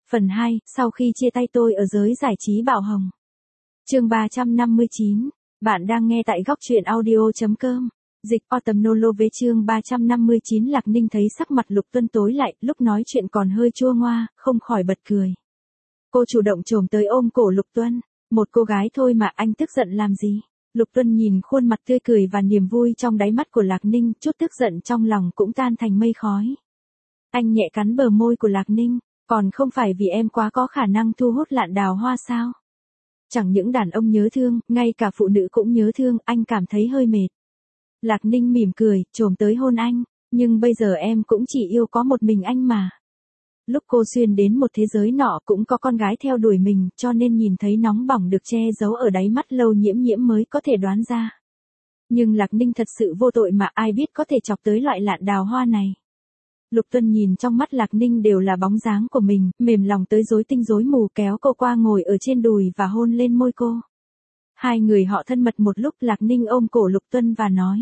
Phần 2, sau khi chia tay tôi ở giới giải trí Bảo Hồng. Chương 359. Bạn đang nghe tại góc truyện audio.com. Dịch Autumn Nolove chương 359. Lạc Ninh thấy sắc mặt Lục Tuân tối lại, lúc nói chuyện còn hơi chua ngoa, không khỏi bật cười. Cô chủ động chồm tới ôm cổ Lục Tuân. Một cô gái thôi mà anh tức giận làm gì? Lục Tuân nhìn khuôn mặt tươi cười và niềm vui trong đáy mắt của Lạc Ninh, chút tức giận trong lòng cũng tan thành mây khói. Anh nhẹ cắn bờ môi của Lạc Ninh. Còn không phải vì em quá có khả năng thu hút lạn đào hoa sao? Chẳng những đàn ông nhớ thương, ngay cả phụ nữ cũng nhớ thương, anh cảm thấy hơi mệt. Lạc Ninh mỉm cười, chồm tới hôn anh, nhưng bây giờ em cũng chỉ yêu có một mình anh mà. Lúc cô xuyên đến một thế giới nọ cũng có con gái theo đuổi mình, cho nên nhìn thấy nóng bỏng được che giấu ở đáy mắt Lâu Nhiễm Nhiễm mới có thể đoán ra. Nhưng Lạc Ninh thật sự vô tội mà ai biết có thể chọc tới loại lạn đào hoa này. Lục Tuân nhìn trong mắt Lạc Ninh đều là bóng dáng của mình, mềm lòng tới rối tinh rối mù kéo cô qua ngồi ở trên đùi và hôn lên môi cô. Hai người họ thân mật một lúc. Lạc Ninh ôm cổ Lục Tuân và nói.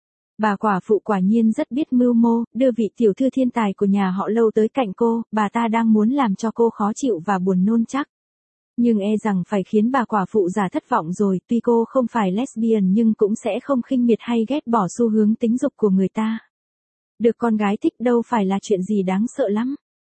Bà quả phụ quả nhiên rất biết mưu mô, đưa vị tiểu thư thiên tài của nhà họ Lâu tới cạnh cô, bà ta đang muốn làm cho cô khó chịu và buồn nôn chắc. Nhưng e rằng phải khiến bà quả phụ già thất vọng rồi, tuy cô không phải lesbian nhưng cũng sẽ không khinh miệt hay ghét bỏ xu hướng tính dục của người ta. Được con gái thích đâu phải là chuyện gì đáng sợ lắm.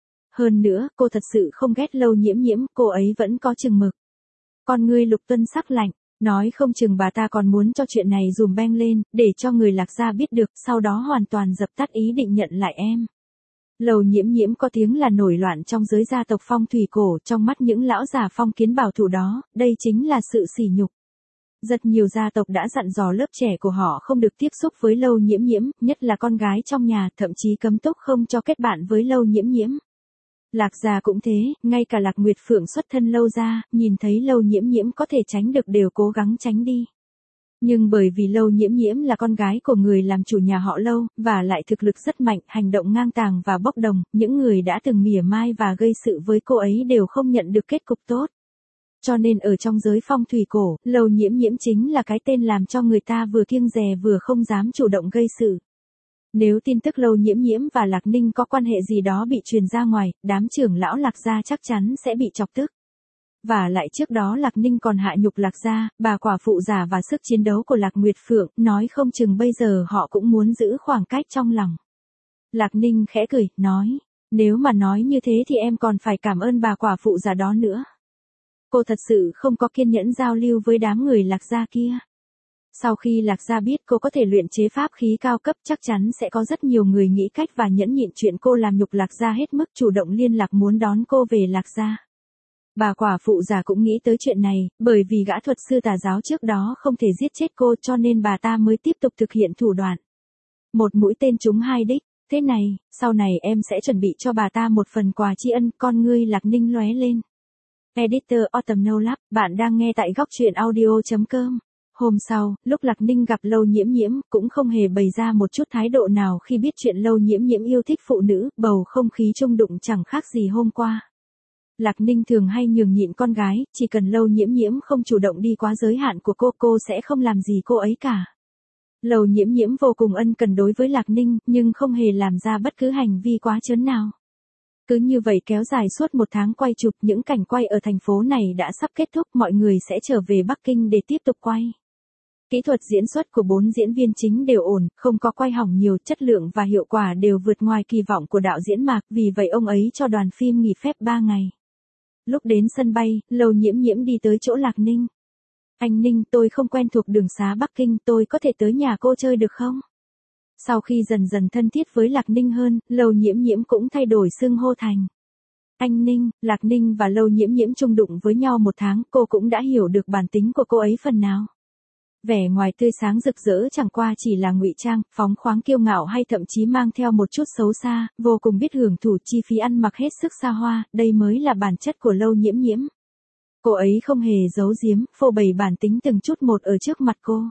Hơn nữa, cô thật sự không ghét Lâu Nhiễm Nhiễm, cô ấy vẫn có chừng mực. Con ngươi Lục Tuân sắc lạnh, nói không chừng bà ta còn muốn cho chuyện này dùm beng lên, để cho người Lạc gia biết được, sau đó hoàn toàn dập tắt ý định nhận lại em. Lâu Nhiễm Nhiễm có tiếng là nổi loạn trong giới gia tộc phong thủy cổ, trong mắt những lão già phong kiến bảo thủ đó, đây chính là sự sỉ nhục. Rất nhiều gia tộc đã dặn dò lớp trẻ của họ không được tiếp xúc với Lâu Nhiễm Nhiễm, nhất là con gái trong nhà, thậm chí cấm túc không cho kết bạn với Lâu Nhiễm Nhiễm. Lạc gia cũng thế, ngay cả Lạc Nguyệt Phượng xuất thân Lâu gia, nhìn thấy Lâu Nhiễm Nhiễm có thể tránh được đều cố gắng tránh đi. Nhưng bởi vì Lâu Nhiễm Nhiễm là con gái của người làm chủ nhà họ Lâu, và lại thực lực rất mạnh, hành động ngang tàng và bốc đồng, những người đã từng mỉa mai và gây sự với cô ấy đều không nhận được kết cục tốt. Cho nên ở trong giới phong thủy cổ, Lâu Nhiễm Nhiễm chính là cái tên làm cho người ta vừa kiêng dè vừa không dám chủ động gây sự. Nếu tin tức Lâu Nhiễm Nhiễm và Lạc Ninh có quan hệ gì đó bị truyền ra ngoài, đám trưởng lão Lạc gia chắc chắn sẽ bị chọc tức. Và lại trước đó Lạc Ninh còn hạ nhục Lạc gia, bà quả phụ già và sức chiến đấu của Lạc Nguyệt Phượng, nói không chừng bây giờ họ cũng muốn giữ khoảng cách trong lòng. Lạc Ninh khẽ cười, nói, nếu mà nói như thế thì em còn phải cảm ơn bà quả phụ già đó nữa. Cô thật sự không có kiên nhẫn giao lưu với đám người Lạc gia kia. Sau khi Lạc gia biết cô có thể luyện chế pháp khí cao cấp, chắc chắn sẽ có rất nhiều người nghĩ cách và nhẫn nhịn chuyện cô làm nhục Lạc gia hết mức, chủ động liên lạc muốn đón cô về Lạc gia. Bà quả phụ già cũng nghĩ tới chuyện này, bởi vì gã thuật sư tà giáo trước đó không thể giết chết cô cho nên bà ta mới tiếp tục thực hiện thủ đoạn. Một mũi tên trúng hai đích, thế này, sau này em sẽ chuẩn bị cho bà ta một phần quà tri ân. Con ngươi Lạc Ninh lóe lên. Editor Autumn Nolove, bạn đang nghe tại góc truyện audio.com. Hôm sau, lúc Lạc Ninh gặp Lâu Nhiễm Nhiễm, cũng không hề bày ra một chút thái độ nào khi biết chuyện Lâu Nhiễm Nhiễm yêu thích phụ nữ, bầu không khí chung đụng chẳng khác gì hôm qua. Lạc Ninh thường hay nhường nhịn con gái, chỉ cần Lâu Nhiễm Nhiễm không chủ động đi quá giới hạn của cô sẽ không làm gì cô ấy cả. Lâu Nhiễm Nhiễm vô cùng ân cần đối với Lạc Ninh, nhưng không hề làm ra bất cứ hành vi quá trớn nào. Cứ như vậy kéo dài suốt một tháng quay chụp, những cảnh quay ở thành phố này đã sắp kết thúc, mọi người sẽ trở về Bắc Kinh để tiếp tục quay. Kỹ thuật diễn xuất của 4 diễn viên chính đều ổn, không có quay hỏng nhiều, chất lượng và hiệu quả đều vượt ngoài kỳ vọng của đạo diễn Mạc, vì vậy ông ấy cho đoàn phim nghỉ phép 3 ngày. Lúc đến sân bay, Lâu Nhiễm Nhiễm đi tới chỗ Lạc Ninh. Anh Ninh, tôi không quen thuộc đường xá Bắc Kinh, tôi có thể tới nhà cô chơi được không? Sau khi dần dần thân thiết với Lạc Ninh hơn, Lâu Nhiễm Nhiễm cũng thay đổi xưng hô thành anh Ninh. Lạc Ninh và Lâu Nhiễm Nhiễm chung đụng với nhau một tháng, cô cũng đã hiểu được bản tính của cô ấy phần nào. Vẻ ngoài tươi sáng rực rỡ chẳng qua chỉ là ngụy trang, phóng khoáng kiêu ngạo hay thậm chí mang theo một chút xấu xa, vô cùng biết hưởng thụ chi phí ăn mặc hết sức xa hoa, đây mới là bản chất của Lâu Nhiễm Nhiễm. Cô ấy không hề giấu giếm, phô bày bản tính từng chút một ở trước mặt cô.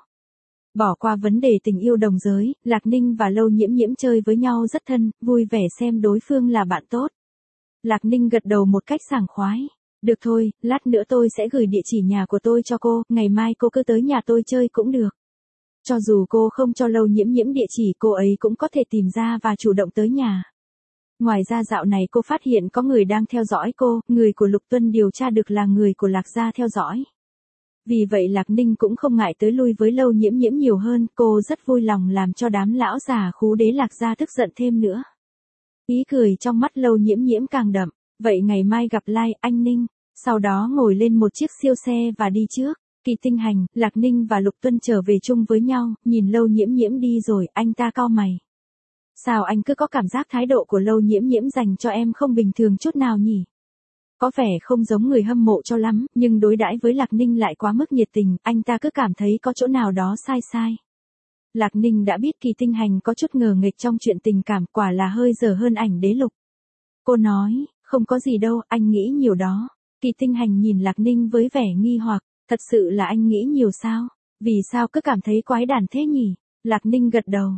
Bỏ qua vấn đề tình yêu đồng giới, Lạc Ninh và Lâu Nhiễm Nhiễm chơi với nhau rất thân, vui vẻ xem đối phương là bạn tốt. Lạc Ninh gật đầu một cách sảng khoái. Được thôi, lát nữa tôi sẽ gửi địa chỉ nhà của tôi cho cô, ngày mai cô cứ tới nhà tôi chơi cũng được. Cho dù cô không cho Lâu Nhiễm Nhiễm địa chỉ, cô ấy cũng có thể tìm ra và chủ động tới nhà. Ngoài ra dạo này cô phát hiện có người đang theo dõi cô, người của Lục Tuân điều tra được là người của Lạc gia theo dõi. Vì vậy Lạc Ninh cũng không ngại tới lui với Lâu Nhiễm Nhiễm nhiều hơn, cô rất vui lòng làm cho đám lão già khú đế Lạc gia tức giận thêm nữa. Ý cười trong mắt Lâu Nhiễm Nhiễm càng đậm, vậy ngày mai gặp lại anh Ninh, sau đó ngồi lên một chiếc siêu xe và đi trước. Kỳ Tinh Hành, Lạc Ninh và Lục Tuân trở về chung với nhau, nhìn Lâu Nhiễm Nhiễm đi rồi, anh ta cau mày. Sao anh cứ có cảm giác thái độ của Lâu Nhiễm Nhiễm dành cho em không bình thường chút nào nhỉ? Có vẻ không giống người hâm mộ cho lắm, nhưng đối đãi với Lạc Ninh lại quá mức nhiệt tình, anh ta cứ cảm thấy có chỗ nào đó sai sai. Lạc Ninh đã biết Kỳ Tinh Hành có chút ngờ nghệch trong chuyện tình cảm, quả là hơi dở hơn ảnh đế Lục. Cô nói, không có gì đâu, anh nghĩ nhiều đó. Kỳ Tinh Hành nhìn Lạc Ninh với vẻ nghi hoặc, thật sự là anh nghĩ nhiều sao? Vì sao cứ cảm thấy quái đản thế nhỉ? Lạc Ninh gật đầu,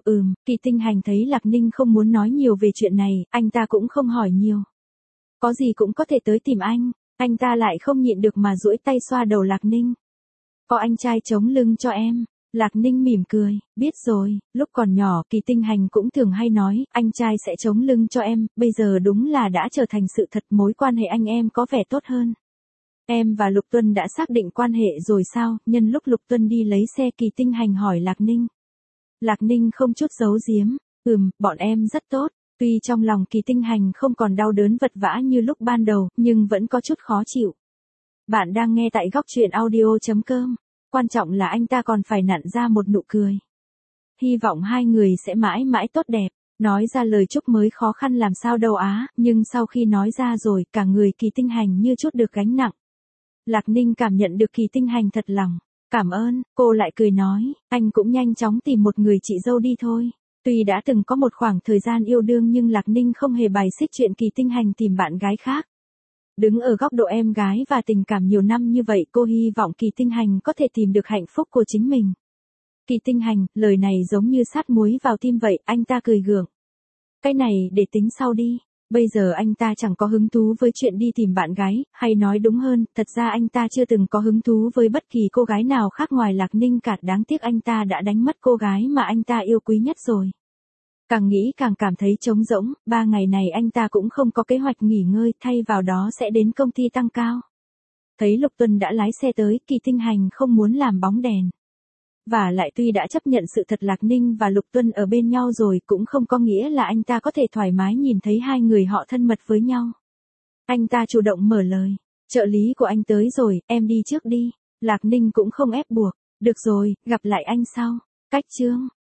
Kỳ Tinh Hành thấy Lạc Ninh không muốn nói nhiều về chuyện này, anh ta cũng không hỏi nhiều. Có gì cũng có thể tới tìm anh ta lại không nhịn được mà duỗi tay xoa đầu Lạc Ninh. Có anh trai chống lưng cho em. Lạc Ninh mỉm cười, biết rồi, lúc còn nhỏ Kỳ Tinh Hành cũng thường hay nói, anh trai sẽ chống lưng cho em, bây giờ đúng là đã trở thành sự thật, mối quan hệ anh em có vẻ tốt hơn. Em và Lục Tuân đã xác định quan hệ rồi sao? Nhân lúc Lục Tuân đi lấy xe Kỳ Tinh Hành hỏi Lạc Ninh. Lạc Ninh không chút giấu giếm, bọn em rất tốt. Tuy trong lòng Kỳ Tinh Hành không còn đau đớn vật vã như lúc ban đầu, nhưng vẫn có chút khó chịu. Bạn đang nghe tại góc truyện audio.com. Quan trọng là anh ta còn phải nặn ra một nụ cười. Hy vọng hai người sẽ mãi mãi tốt đẹp. Nói ra lời chúc mới khó khăn làm sao đâu á, nhưng sau khi nói ra rồi, cả người Kỳ Tinh Hành như chút được gánh nặng. Lạc Ninh cảm nhận được Kỳ Tinh Hành thật lòng. Cảm ơn, cô lại cười nói, anh cũng nhanh chóng tìm một người chị dâu đi thôi. Tuy đã từng có một khoảng thời gian yêu đương nhưng Lạc Ninh không hề bài xích chuyện Kỳ Tinh Hành tìm bạn gái khác. Đứng ở góc độ em gái và tình cảm nhiều năm như vậy, cô hy vọng Kỳ Tinh Hành có thể tìm được hạnh phúc của chính mình. Kỳ Tinh Hành, lời này giống như sát muối vào tim vậy, anh ta cười gượng. Cái này để tính sau đi. Bây giờ anh ta chẳng có hứng thú với chuyện đi tìm bạn gái, hay nói đúng hơn, thật ra anh ta chưa từng có hứng thú với bất kỳ cô gái nào khác ngoài Lạc Ninh cả, đáng tiếc anh ta đã đánh mất cô gái mà anh ta yêu quý nhất rồi. Càng nghĩ càng cảm thấy trống rỗng, 3 ngày này anh ta cũng không có kế hoạch nghỉ ngơi, thay vào đó sẽ đến công ty tăng cao. Thấy Lục Tuân đã lái xe tới, Kỳ Tinh Hành không muốn làm bóng đèn. Và lại tuy đã chấp nhận sự thật Lạc Ninh và Lục Tuân ở bên nhau rồi cũng không có nghĩa là anh ta có thể thoải mái nhìn thấy hai người họ thân mật với nhau. Anh ta chủ động mở lời, trợ lý của anh tới rồi, em đi trước đi. Lạc Ninh cũng không ép buộc, được rồi, gặp lại anh sau. Cách chương